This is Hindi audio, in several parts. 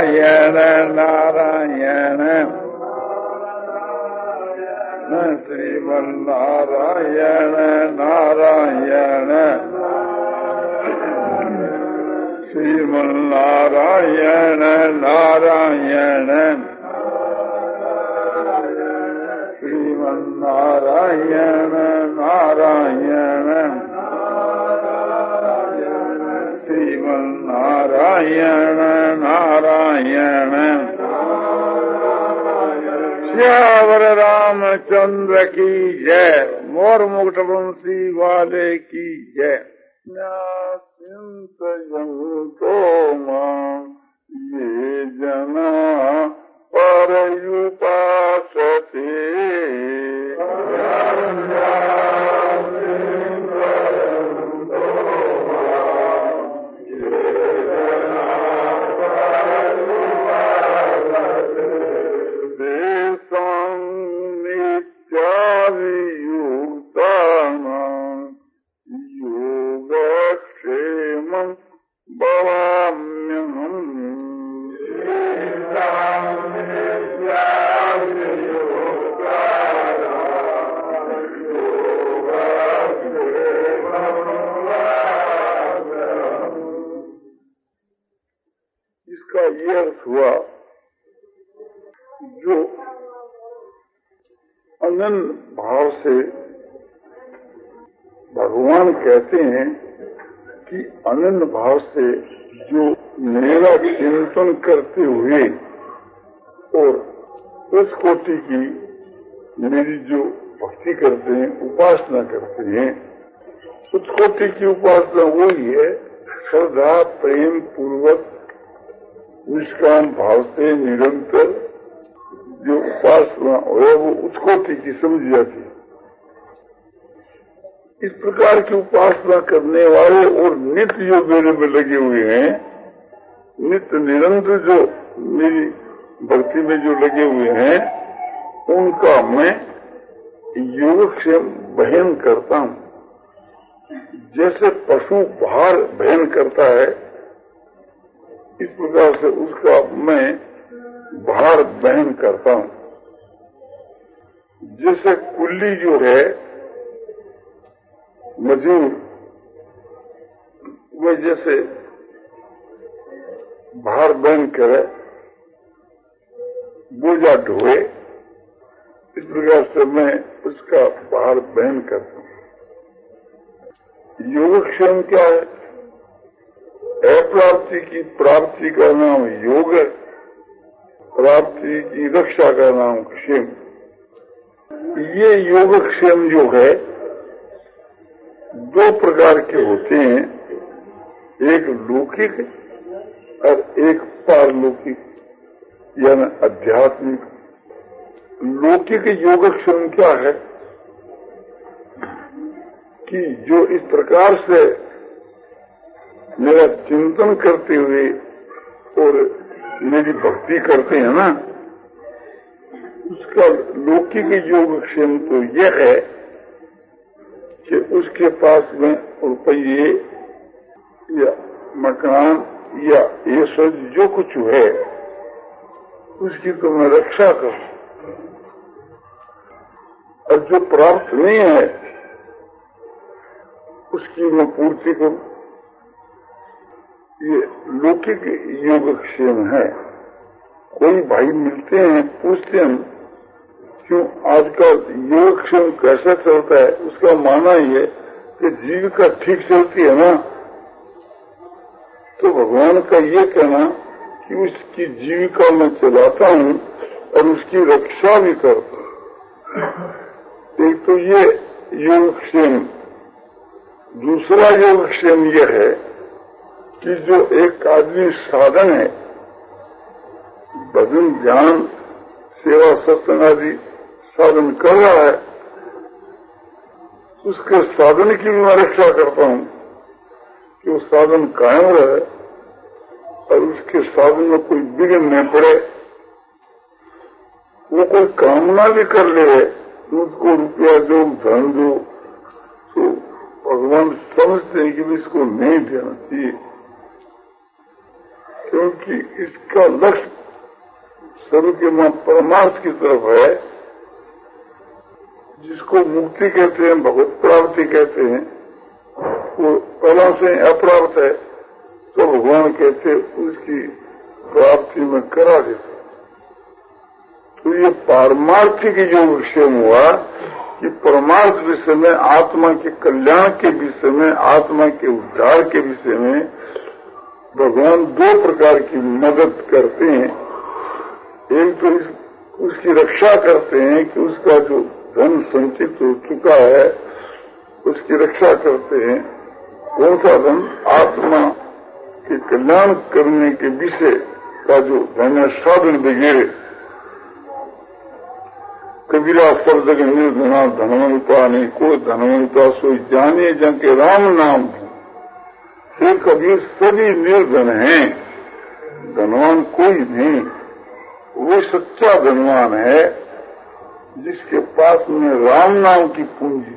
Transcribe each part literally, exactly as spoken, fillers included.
नारायण नारायण श्रीमन्नारायण नारायण श्रीमन्नारायण नारायण श्रीमन्नारायण नारायण श्रीमन्नारायण नारायण श्यावर रामचंद्र की जय। मोर मुकुट वंशी वाले की जय। तो ये जना परयुपासते हुआ जो अनन्य भाव से भगवान कहते हैं कि अनन्य भाव से जो मेरा चिंतन करते हुए और उस कोटि की मेरी जो भक्ति करते हैं, उपासना करते हैं, उस कोटि की उपासना वही है श्रद्धा प्रेम पूर्वक निष्काम भाव से निरंतर जो उपासना है वो उत्कोटि की समझी जाती है। इस प्रकार की उपासना करने वाले और नित्य जो मेरे में लगे हुए हैं, नित्य निरंतर जो मेरी भक्ति में जो लगे हुए हैं, उनका मैं योगक्षेम वहन करता हूँ। जैसे पशु भार वहन करता है, इस प्रकार से उसका मैं भार वहन करता हूँ। जैसे कुल्ली जो है मजदूर, वह जैसे भार वहन करे, बोझा ढोए, इस प्रकार से मैं उसका भार वहन करता हूँ। योगक्षेम क्या है? अप्राप्ति की प्राप्ति का नाम योग है, प्राप्ति की रक्षा का नाम क्षेम। ये योगक्षेम जो है दो प्रकार के होते हैं, एक लौकिक और एक पारलौकिक यानी आध्यात्मिक। लौकिक योगक्षेम क्या है कि जो इस प्रकार से मेरा चिंतन करते हुए और मेरी भक्ति करते हैं ना, उसका लौकिक योगक्षेम तो यह है कि उसके पास में रुपये या मकान या ये सब जो कुछ है उसकी तो मैं रक्षा करूं, और जो प्राप्त नहीं है उसकी मैं पूर्ति करूं। ये लौकिक योगक्षेम है। कोई भाई मिलते हैं, पूछते हैं क्यों आजकल योगक्षेम कैसा चलता है, उसका माना ये कि जीविका ठीक चलती है ना, तो भगवान का ये कहना कि उसकी जीविका मैं चलाता हूँ और उसकी रक्षा भी करता हूँ। एक तो ये योगक्षेम। दूसरा योगक्षेम यह है कि जो एक आदमी साधन है, भजन ज्ञान सेवा सत्संग आदि साधन कर रहा है, उसके साधन की भी मैं रक्षा करता हूँ कि वो साधन कायम रहे और उसके साधन में कोई विघ्न न पड़े। वो कोई कामना भी कर ले, उसको रुपया दो, धन दो, तो भगवान समझते हैं कि इसको नहीं देना चाहिए। क्योंकि इसका लक्ष्य सर्व के मां परमार्थ की तरफ है, जिसको मुक्ति कहते हैं, भगवत प्राप्ति कहते हैं। वो पहला से अप्राप्त है तो भगवान कहते उसकी प्राप्ति में करा देते। तो ये पारमार्थिक जो विषय हुआ कि परमार्थ विषय में, आत्मा के कल्याण के विषय में, आत्मा के उद्धार के विषय में भगवान दो प्रकार की मदद करते हैं। एक तो इस, उसकी रक्षा करते हैं कि उसका जो धन संचित हो चुका है उसकी रक्षा करते हैं। कौन सा धन? आत्मा के कल्याण करने के विषय का जो धन है, साधन वगैरह। कबीरा सब जगह निर्धना धनवंता नहीं, कोई धनवंता सोई जाने जन के राम नाम है। कबीर सभी निर्धन हैं, धनवान कोई नहीं। वो सच्चा धनवान है जिसके पास में राम नाम की पूंजी।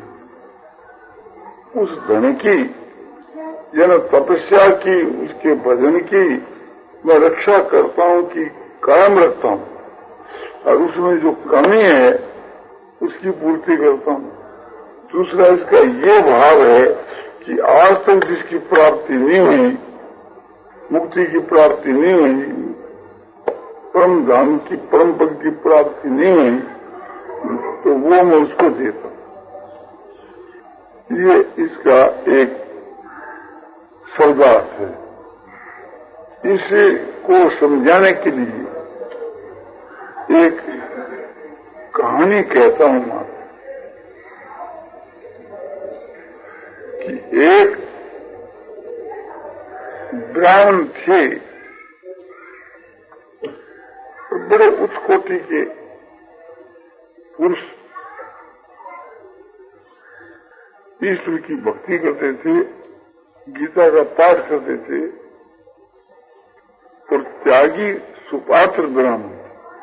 उस धन की जन तपस्या की, उसके भजन की मैं रक्षा करता हूं कि कायम रखता हूं, और उसमें जो कमी है उसकी पूर्ति करता हूं। दूसरा इसका ये भाव है कि आज तक जिसकी प्राप्ति नहीं हुई, मुक्ति की प्राप्ति नहीं हुई, परम धाम की परम पद की प्राप्ति नहीं हुई, तो वो मैं उसको देता हूं। ये इसका एक सौदा है। इसे को समझाने के लिए एक कहानी कहता हूं मैं कि एक ब्राह्मण थे, बड़े उच्च कोटि के पुरुष, ईश्वर की भक्ति करते थे, गीता का पाठ करते थे और त्यागी सुपात्र ब्राह्मण।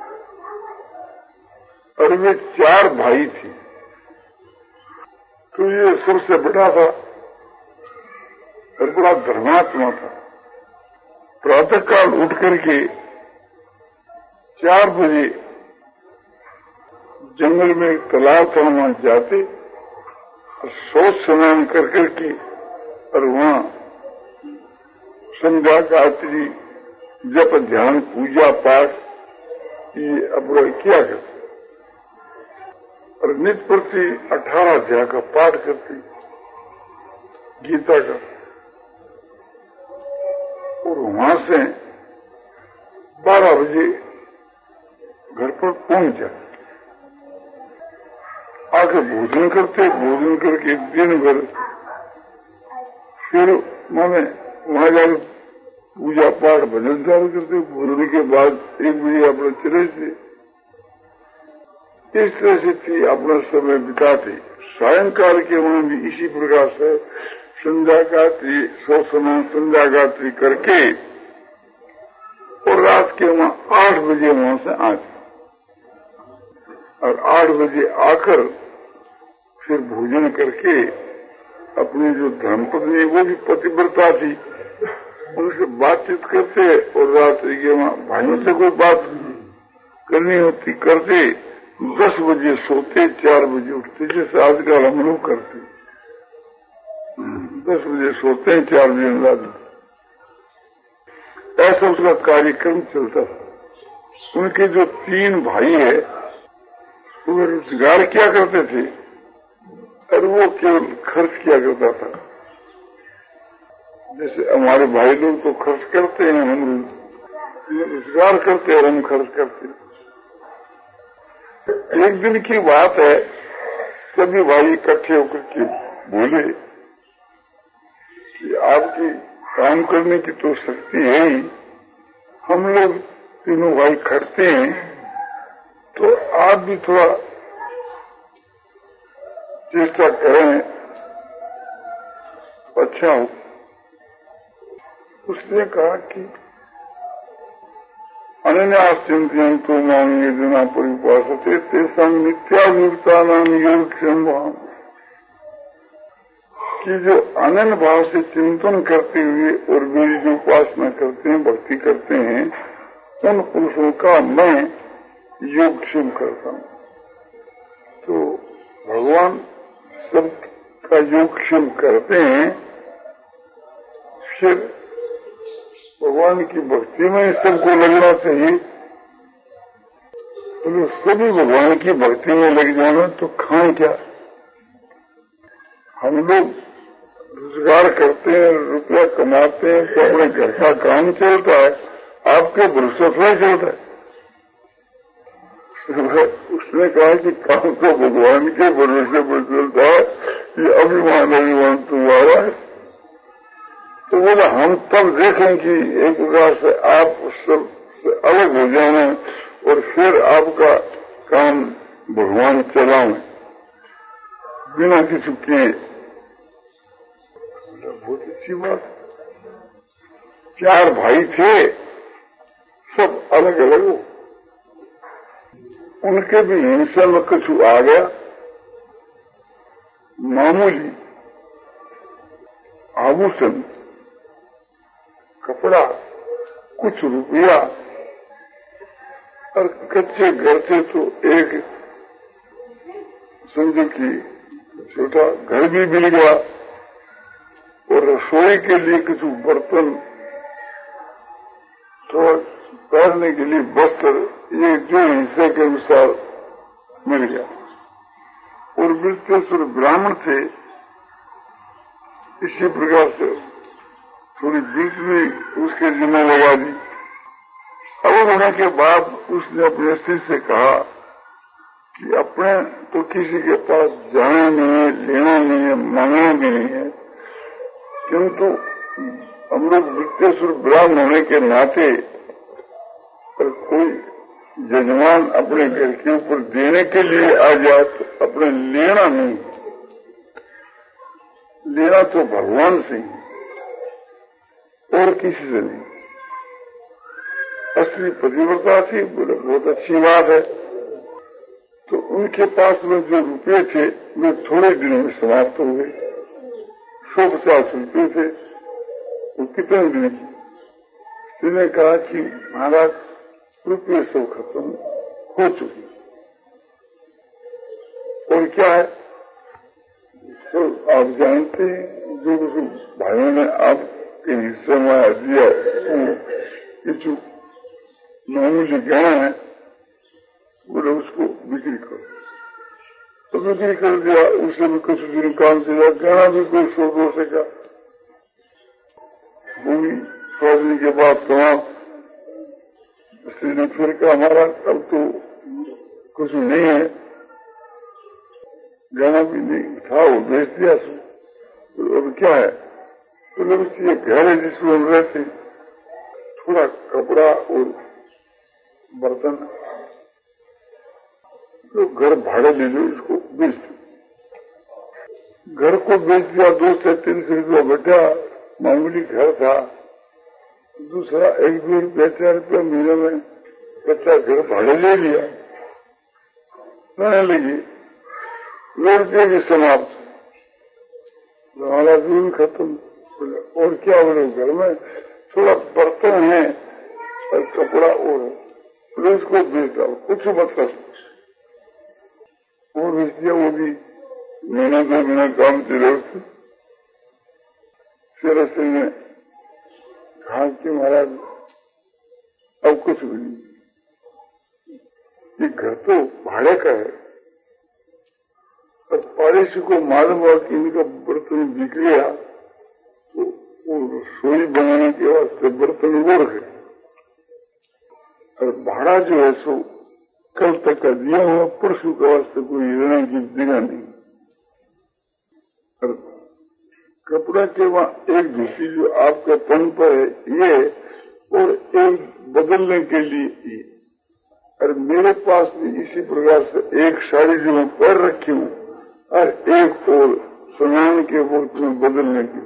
और वे चार भाई थे। तो ये सबसे बड़ा था और बड़ा धर्मात्मा था। प्रातः काल उठ करके चार बजे जंगल में एक तालाब था, वहां जाते और शौच स्नान कर करके और वहां संध्या गायत्री जप ध्यान पूजा पाठ ये अपना किया करते और नित्य प्रति अठारह अध्याय का पाठ करती गीता का। और वहां से बारह बजे घर पर पहुंच जाते, आके भोजन करते, भोजन करके दिन भर फिर माने वहां जाकर पूजा पाठ भजन चालू करते। भोजन के बाद एक बजे अपने चले थे। इस तरह से थी अपना समय बिताते। सायंकाल के वहां भी इसी प्रकार से संध्या गायत्री सौ स्नान संध्या गायत्री करके और रात के वहां आठ बजे वहां से आते और आठ बजे आकर फिर भोजन करके अपनी जो धर्मपत्नी वो भी पतिव्रता थी, उनसे बातचीत करते और रात्रि के वहां भाइयों से कोई बात करनी होती करते। दस बजे सोते, चार बजे उठते, जैसे आजकल हम लोग करते। दस बजे सोते हैं, चार बजे रात। ऐसा उसका कार्यक्रम चलता था। उनके जो तीन भाई है वो रोजगार किया करते थे और वो केवल खर्च किया करता था। जैसे हमारे भाई लोग तो खर्च करते हैं, हम रोजगार करते हैं और हम खर्च करते हैं। एक दिन की बात है, सभी भाई इकट्ठे होकर के बोले कि आपकी काम करने की तो शक्ति है ही, हम लोग तीनों भाई खटते हैं, तो आप भी थोड़ा चेष्टा करें, अच्छा हो। उसने कहा कि अनन्यास्यन्त्यं तो मांगे जना परिपासते तेषां नित्याभियुक्ता नाम योगक्षेम। कि जो अनन्य भाव से चिंतन करते हुए और मेरी जो उपासना करते हैं, भक्ति करते हैं, उन पुरुषों का मैं योगक्षेम करता हूँ। तो भगवान सबका योगक्षेम करते हैं, फिर भगवान की भक्ति में सबको लगना चाहिए। तो सभी भगवान की भक्ति में लग जाना तो खाएं क्या? हम लोग रोजगार करते हैं, रुपया कमाते हैं, तो अपने घर का काम चलता है, आपके भरोसे थोड़ा चलता है। उसने कहा कि काम तो भगवान के भरोसे पर चलता है, ये अभिमान अभिमान तुम्हारा है। तो बोला हम तब देखें कि एक प्रकार से आप सबसे अलग हो जाना और फिर आपका काम भगवान चलाएं बिना किसी के। बहुत अच्छी बात। चार भाई थे, सब अलग अलग हो, उनके भी हिंसा में कुछ आ गया, मामूली आभूषण, कपड़ा, कुछ रुपया और कच्चे घर से तो एक समझो कि छोटा घर भी मिल गया और रसोई के लिए कुछ बर्तन, थोड़ा पहनने के लिए वस्त्र, ये जो हिस्से के अनुसार मिल गया। और वृत्तेश्वर ब्राह्मण थे, इसी प्रकार से थोड़ी बीच में उसके जिम्मे लगा दी। अब होने के बाद उसने अपने स्त्री से कहा कि अपने तो किसी के पास जाना नहीं है, लेना नहीं है, मांगना भी नहीं है, किंतु हम लोग वृत्तेश्वर ब्राह्मण होने के नाते पर कोई यजमान अपने घर के ऊपर देने के लिए आ जाए तो अपने लेना नहीं, लेना तो भगवान से ही और किसी से नहीं। असली पतिव्रता थी, बोले बहुत अच्छी बात है। तो उनके पास में जो रुपये थे वे थोड़े दिनों में समाप्त हो गए। सौ पचास रुपये थे, वो कितने दिन की? उसने कहा कि महाराज रुपये सब खत्म हो चुके और क्या है तो आप जानते हैं, जो भाइयों ने आपके हिस्से में दिया वो जो मामूली गहना है बोले उसको बिक्री करो। तो बिक्री कर दिया, उसे भी कुछ दिन काम चला, गहना भी कोई सौ दो से का, वो भी सौ दिन के बाद समाप्त। इसलिए फिर का हमारा अब तो कुछ नहीं है, गहना भी नहीं था, वो बेच दिया। तो अब क्या है? तो लोग ये घर है जिसमें हम रहते, थोड़ा कपड़ा और बर्तन, तो घर भाड़े ले लो, इसको बेच दो। घर को बेच दिया, दो से तीन सौ रुपया बैठा, मामूली घर था। दूसरा एक दो रुपया चार रुपया महीने में कच्चा घर भाड़े ले लिया, रहने लगी, दो रुपये भी समाप्त, हमारा दूध खत्म। और क्या बोले, घर में थोड़ा बर्तन है और कपड़ा और है, तो उसको बेच डालो, कुछ मतलब वो बेच दिया। वो भी महीना दो महीना काम चले उससे। फिर उसने कहा कि महाराज अब कुछ भी नहीं, ये घर तो भाड़े का है और पड़ोसी को मालूम हुआ कि इनका बर्तन बिक गया, तो वो रसोई बनाने के वास्ते बर्तन वो रखे और भाड़ा जो है सो कल तक का दिया हुआ, परसों के वास्ते कोई रहने की जगह नहीं। और कपड़ा के वहां एक धोती जो आपका तन पर है ये, और एक बदलने के लिए ये, और मेरे पास भी इसी प्रकार से एक साड़ी जो मैं पहन रखी हूँ और एक और स्नान के वक्त में बदलने की,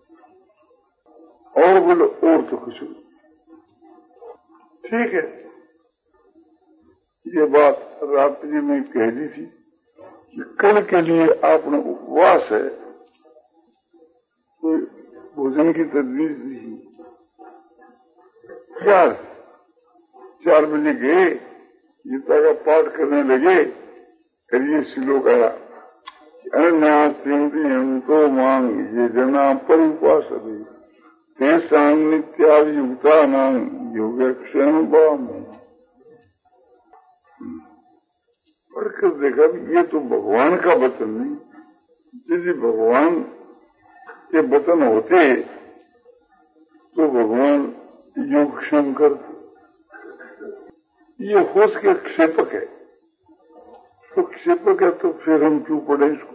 और बोलो और तो कुछ नहीं। ठीक है, ये बात रात्रि में कह दी थी कि कल के लिए आपने उपवास है, भोजन की तजवीज दी। चार चार बजे गए, गीता का पाठ करने लगे, फिर ये श्लोक आया, अनन्यास्यन्ति यन्तो मां ये जना परिउपासते तेषां नित्याभियुक्तानां योगक्षेम भावम्। पढ़कर देखा ये तो भगवान का वचन नहीं, यदि भगवान के वचन होते तो भगवान योगक्षेम करते। ये होश के क्षेपक है, तो क्षेपक है तो फिर हम क्यों पढ़े इसको।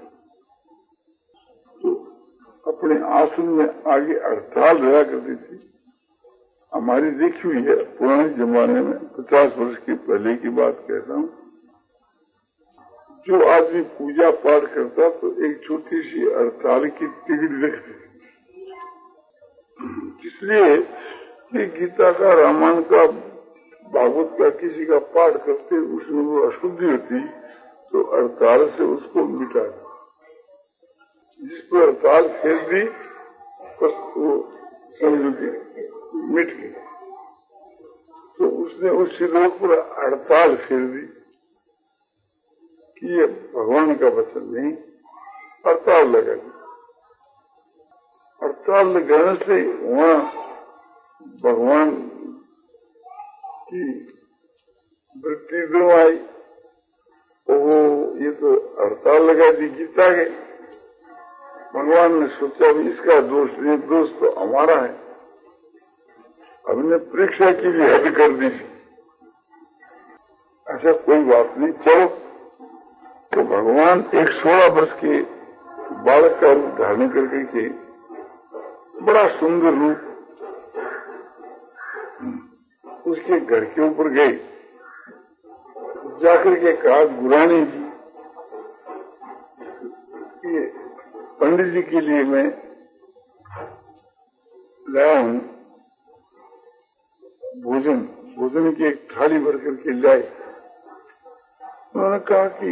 तो अपने आसन में आगे हड़ताल रहा करती थी, हमारी देखी हुई है पुराने जमाने में, पचास वर्ष की पहले की बात कहता हूँ। जो आदमी पूजा पाठ करता तो एक छोटी सी हड़ताल की टिकट रखती थी, इसलिए कि गीता का, रामायण का, भागवत का किसी का पाठ करते उसमें वो अशुद्धि होती तो हड़ताल से उसको मिटा दी। जिस पर हड़ताल फेर दी बस वो समझो कि मिट गई। तो उसने उस श्लोक पर हड़ताल फेर दी कि ये भगवान का वचन नहीं, हड़ताल लगा दी। हड़ताल लगाने से वहाँ भगवान की वृत्ति जो आई, वो ये तो हड़ताल लगा दी गीता के। भगवान ने सोचा भी इसका दोष नहीं, दोष तो हमारा है, हमने परीक्षा के लिए हद कर दी थी। अच्छा कोई बात नहीं, चलो। तो भगवान एक सोलह वर्ष के बालक का रूप धारण करके के बड़ा सुंदर रूप उसके घर के ऊपर गए, जाकर के कहा, गुरानी जी ये पंडित जी के लिए मैं लाया हूँ भोजन, भोजन की एक थाली भर करके लाए। उन्होंने कहा कि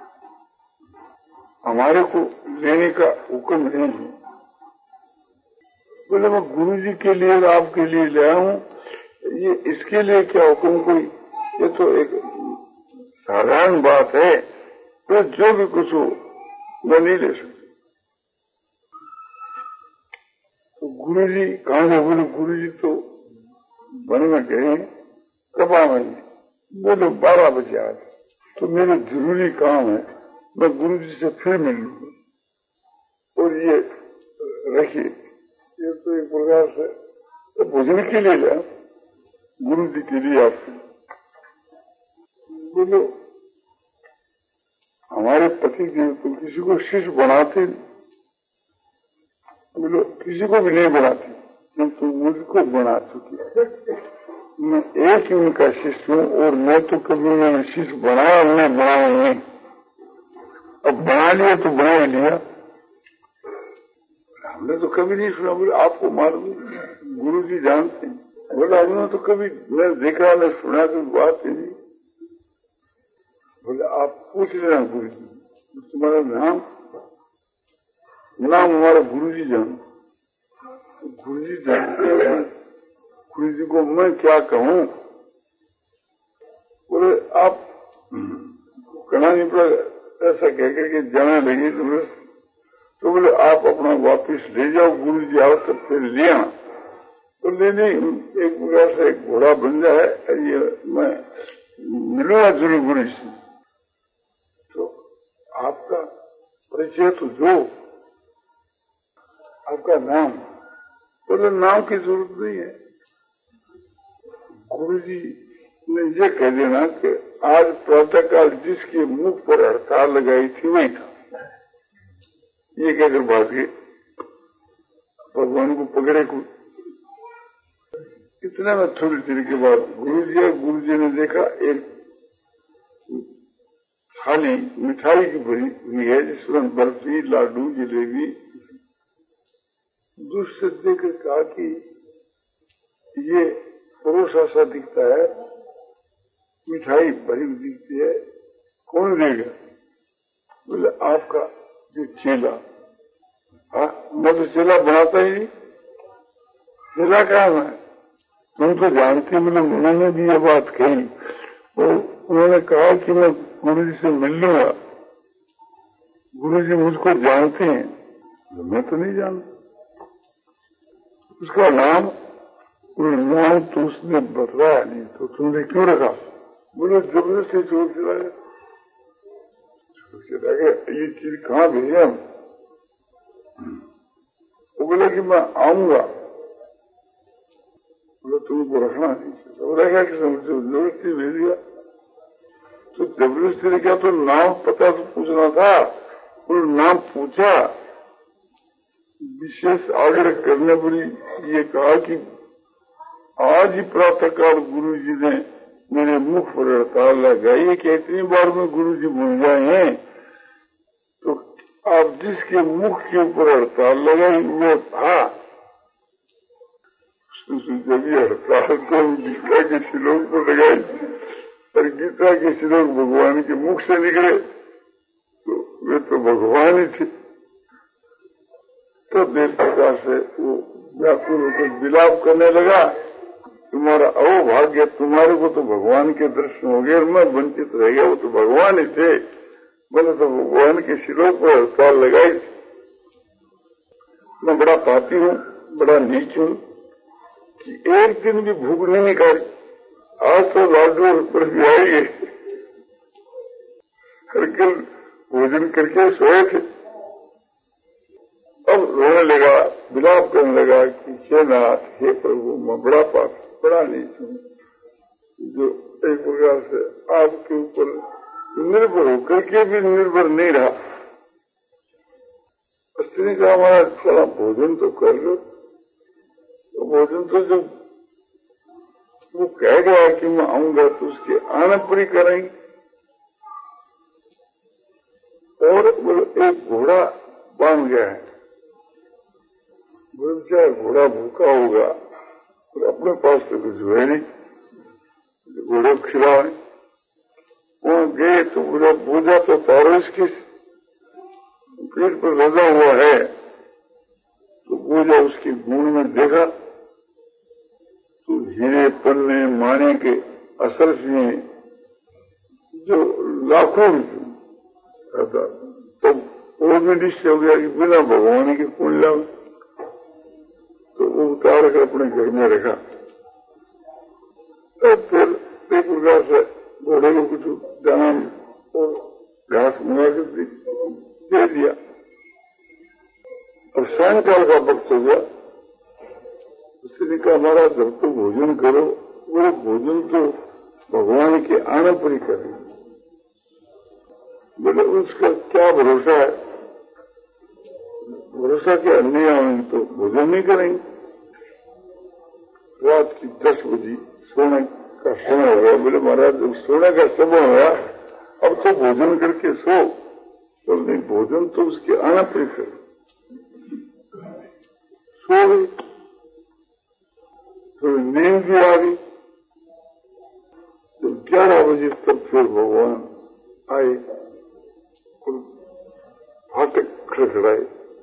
हमारे को लेने का हुक्म नहीं है। बोले मैं गुरु जी के लिए आपके लिए लाया हूँ, ये इसके लिए क्या हुक्म कोई, ये तो एक साधारण बात है, तो जो भी कुछ हो मैं नहीं ले सकता। तो गुरु जी कहाँ से? बोले गुरु जी तो वन में गए कब आएंगे? बोले बारह बजे आज। तो मेरा जरूरी काम है, मैं गुरु जी से फिर मिल लूंगा। और ये रखिए, ये तो एक प्रकार से तो भोजन के लिए लिया, गुरु जी के लिए आपसे। बोलो हमारे पति देव तो किसी को शिष्य बनाते, बोलो किसी को भी नहीं बनाते, किंतु मुझको बना चुकी। मैं एक ही उनका शिष्य हूँ और मैं तो कभी उन्होंने शिष्य बनाया उन्हें बनाया नहीं। अब बना लिया तो बना ही लिया, हमने तो कभी नहीं सुना। बोले आपको मालूम, गुरु जी जानते हैं। बोला हमने तो कभी मैं देखा न सुना तो बात ही नहीं। बोले आप पूछ लेना गुरु जी, तुम्हारा नाम नाम हमारा गुरु जी जान, गुरु जी जानते हैं। गुरु जी को मैं क्या कहूँ? बोले आप कहना नहीं पड़ा, ऐसा कहकर के जाने लगे। तो बोले आप अपना वापिस ले जाओ, गुरु जी आओ तो फिर ले आना। तो लेने एक प्रकार से एक घोड़ा बन जाए, ये मैं मिलूंगा जरूर गुरु जी। तो आपका परिचय तो जो, आपका नाम? बोले नाम की जरूरत नहीं है, गुरु जी ने ये कह देना कि आज प्रातःकाल जिसके मुख पर हड़ताल लगाई थी वही था। ये कहकर भाग गए, भगवान को पकड़े को। इतना में थोड़ी देर के बाद गुरु जी गुरु जी ने देखा एक थाली मिठाई की भरी हुई है, जिसमें बर्फी, लाडू, जलेबी। दूसरे देखकर कहा कि ये परोसा सा दिखता है, मिठाई भरी हुई दिखती है, कौन देगा? बोले आपका जो चेला। हाँ मैं तो चेला बनाता ही नहीं, मिला कहा मैं, तुम तो जानते, मतलब उन्होंने भी ये बात कही, और उन्होंने कहा कि मैं गुरु जी से मिल लूंगा, गुरु जी मुझको जानते हैं, तो मैं तो नहीं जानता उसका नाम, नाम तो उसने बतलाया नहीं, तो तुमने क्यों रखा? बोले जबरदस्ती छोड़ चला गया। छोड़ चला गया, ये चीज कहाँ भेजा? वो बोले कि मैं आऊंगा, बोले तुमको रखना नहीं, तो रखा कि जबरदस्ती भेज दिया। तो जबरदस्ती ने क्या, तो नाम पता तो पूछना था, उन्होंने नाम पूछा, विशेष आग्रह करने पर ये कहा कि आज ही प्रातः काल गुरु जी ने मेरे मुख पर हड़ताल लगाई है कि इतनी बार में गुरु जी भूल जाए हैं, तो आप जिसके मुख के ऊपर हड़ताल लगाई वो था। उसने सोचा भी हड़ताल तो गीता के श्लोक पर लगाई, और गीता के श्लोक भगवान के मुख से निकले, तो वे तो भगवान ही थे। तो देश प्रकार से वो व्याकुल होकर विलाप करने लगा, तुम्हारा अहोभाग्य, तुम्हारे को तो भगवान के दर्शन हो गए और मैं वंचित रह गया, वो तो भगवान ही थे। मैंने तो भगवान के शिरों पर हड़ताल लगाई। मैं बड़ा पापी हूँ, बड़ा नीच हूँ कि एक दिन भी भूख नहीं निकाली। आज तो लाडू पर भी आएंगे, कल भोजन करके सोए थे, अब रोने लगा, विलाप करने लगा कि हे नाथ, हे प्रभु, मैं बड़ा पापी, बड़ा नीच हूँ, जो एक प्रकार से आपके ऊपर निर्भर होकर के भी निर्भर नहीं रहा। स्त्री का हमारा थोड़ा भोजन तो कर लो, तो भोजन तो जब वो कह गया कि मैं आऊंगा तो उसके आने पर ही करेंगे। और एक घोड़ा बांध गया है, बोलता घोड़ा भूखा होगा और अपने पास तो कुछ है नहीं, घोड़े को खिलाए। वहां गए तो बोला बोझा तो तारो इसके पेट पर लगा हुआ है, तो बोझा उसके गुण में देखा तो हीरे पन्ने माने के असर से जो लाखों था, तो वो भी निश्चय हो गया कि बिना भगवान के पुण्य लाभ, तो वो उतार कर अपने घर में रखा। तो फिर एक प्रकार से घोड़े को कुछ दाना और घास मंगा कर दे दिया। और सायंकाल का वक्त हो गया, उसने कहा हमारा जब तो भोजन करो, वो भोजन तो भगवान के आने पर ही करेंगे। बोले उसका क्या भरोसा है, भरोसा के अन्य आएंगे तो भोजन नहीं करेंगे। रात की दस बजे सोने का समय हो गया। बोले महाराज जब सोने का समय हुआ, अब तो भोजन करके सो। तो नहीं, भोजन तो उसके आना पर करो। सो गई, थोड़ी नींद भी आ गई। तो ग्यारह बजे तक फिर भगवान आए, फाटक खड़खड़ाए,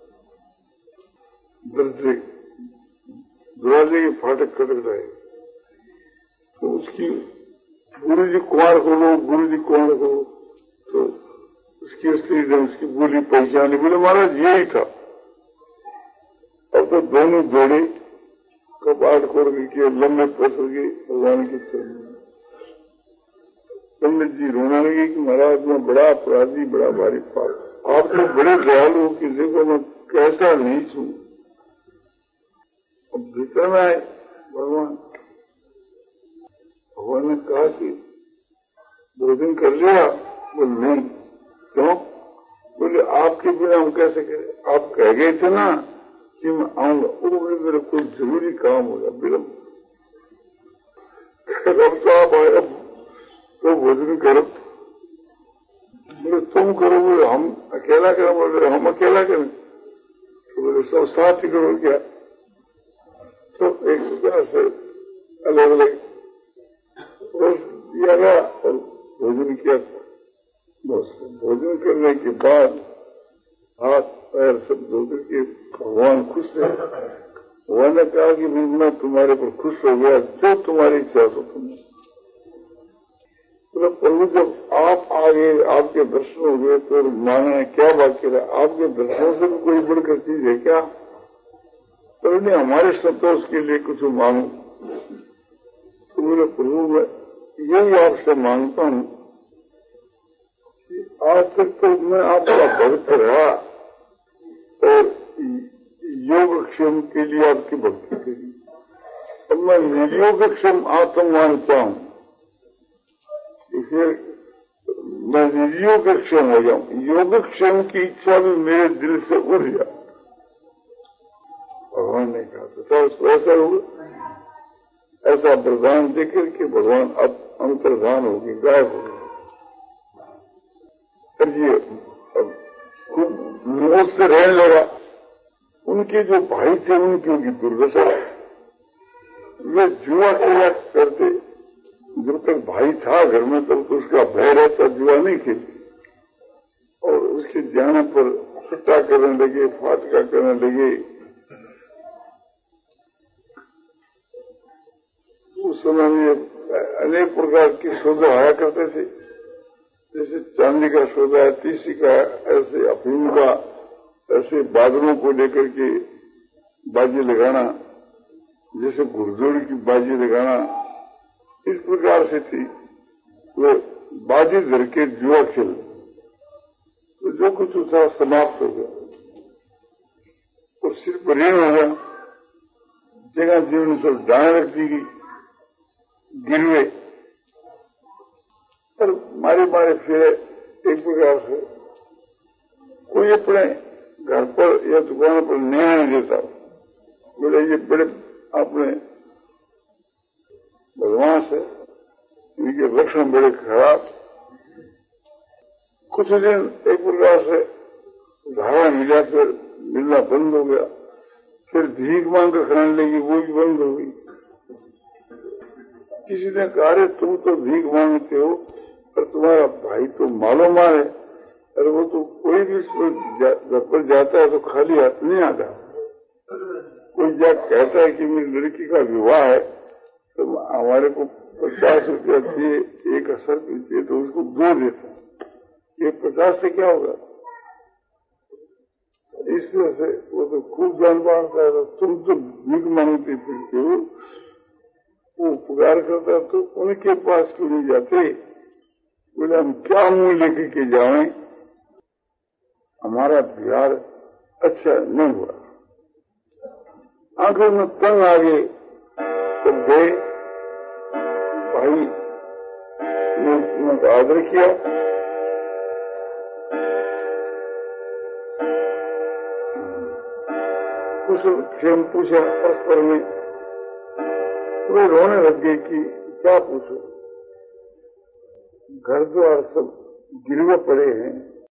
दरवाजे दरवाजे के फाटक खड़खड़ाए। तो उसकी गुरु जी कुमार को लो, गुरु जी कुमार को, तो उसकी स्त्री ने उसकी बोली पहचानी। बोले महाराज यही था। अब तो दोनों जोड़े कपाट खोल के लंबे पसर गए भगवान के चरण। पंडित जी रोने लगे कि महाराज मैं बड़ा अपराधी, बड़ा भारी पाप, आप तो बड़े दयालु, किसी को मैं कैसा नहीं छू। अब भीतर में आए भगवान, भगवान ने कहा कि भोजन कर लिया? बोले नहीं। क्यों? बोले आपके बिना हम कैसे करें, आप कह गए थे ना कि मैं आऊंगा। वो बोले मेरा कोई जरूरी काम होगा, विलम्ब। अब तो आप आए, अब तो भोजन करो। बोले तुम करो? बोले हम अकेला करें? बोले हम अकेला करें? तो बोले सब साथ ही करो क्या? तो एक दूसरा से अलग अलग रोज दिया गया और भोजन किया। बस भोजन करने के बाद हाथ पैर सब धो करके भगवान खुश है, उन्होंने कहा कि मैं तुम्हारे पर खुश हो गया, जो तुम्हारी इच्छा तो तुमने। तो प्रभु जब आप आ गए, आपके दर्शन हो गए, तो मांगना क्या बाकी रहा? आपके दर्शनों से भी कोई बढ़कर चीज है क्या? प्रभु ने हमारे संतोष के लिए कुछ मांगो। तो बोले प्रभु मैं यही आपसे मांगता हूं कि आज तक तो मैं आपका भक्त रहा और योगक्षेम के लिए आपकी भक्ति करी, अब मैं निर्योगक्षेम आत्मवानता हूं, फिर मैं निर्योगक्षेम हो जाऊं। योगक्षेम की इच्छा भी मेरे दिल से उड़ जाए। भगवान ने कहा तो ऐसा होगा, ऐसा वरदान देकर के भगवान अब अंतर्धान होगी, गायब हो गए। ये खूब मोह से रहने लगा। उनके जो भाई थे उनकी उनकी दुर्दशा, वे जुआ खेला करते। जब तक भाई था घर में तब तो उसका भय रहता, जुआ नहीं खेलती। और उसके जाने पर सट्टा करने लगे, फाटका करने लगे। उस समय में अनेक प्रकार की सौदा आया करते थे, जैसे चांदी का सौदा है, तीसी का, ऐसे अफीम का, ऐसे बादलों को लेकर के बाजी लगाना, जैसे घुड़दौड़ की बाजी लगाना, इस प्रकार से थी। वो बाजी धर के जुआ खेल, तो जो कुछ था समाप्त हो गया और सिर्फ ऋण हो गया। जगह जीवन से डांड रख दी गई, गिरवे पर मारे मारे फिरे। एक प्रकार से कोई अपने घर पर या दुकान पर न्याय नहीं देता, बोले ये बड़े अपने बदमाश है, इनके लक्षण बड़े खराब। कुछ दिन एक प्रकार से धारा मिला, फिर मिलना बंद हो गया। फिर भीख मांग कर खाने लगी, वो भी बंद हो गई। किसी ने कहा रे तुम तो भीख मांगते हो, पर तुम्हारा भाई तो मालो मार है, अरे वो तो कोई भी घर पर जाता है तो खाली हाथ नहीं आता। कोई जब कहता है कि मेरी लड़की का विवाह है तो हमारे को पचास रुपया चाहिए, एक असर चाहिए, तो उसको दो देता। ये पचास से क्या होगा? इस तरह से वो तो खूब जान पाता है। तुम तो भीख मांगते फिरते हो, वो उपकार करता तो उनके पास क्यों नहीं जाते? बोले हम क्या मुंह लेके के जाएं, हमारा बिहार अच्छा नहीं हुआ। आंखों में तंग आ गए तो गए, भाई ने उनको आदर किया। कुछ क्षेम पूछा परस्पर में, वे रोने लग गए कि क्या पूछो, घर द्वार सब गिरवे पड़े हैं,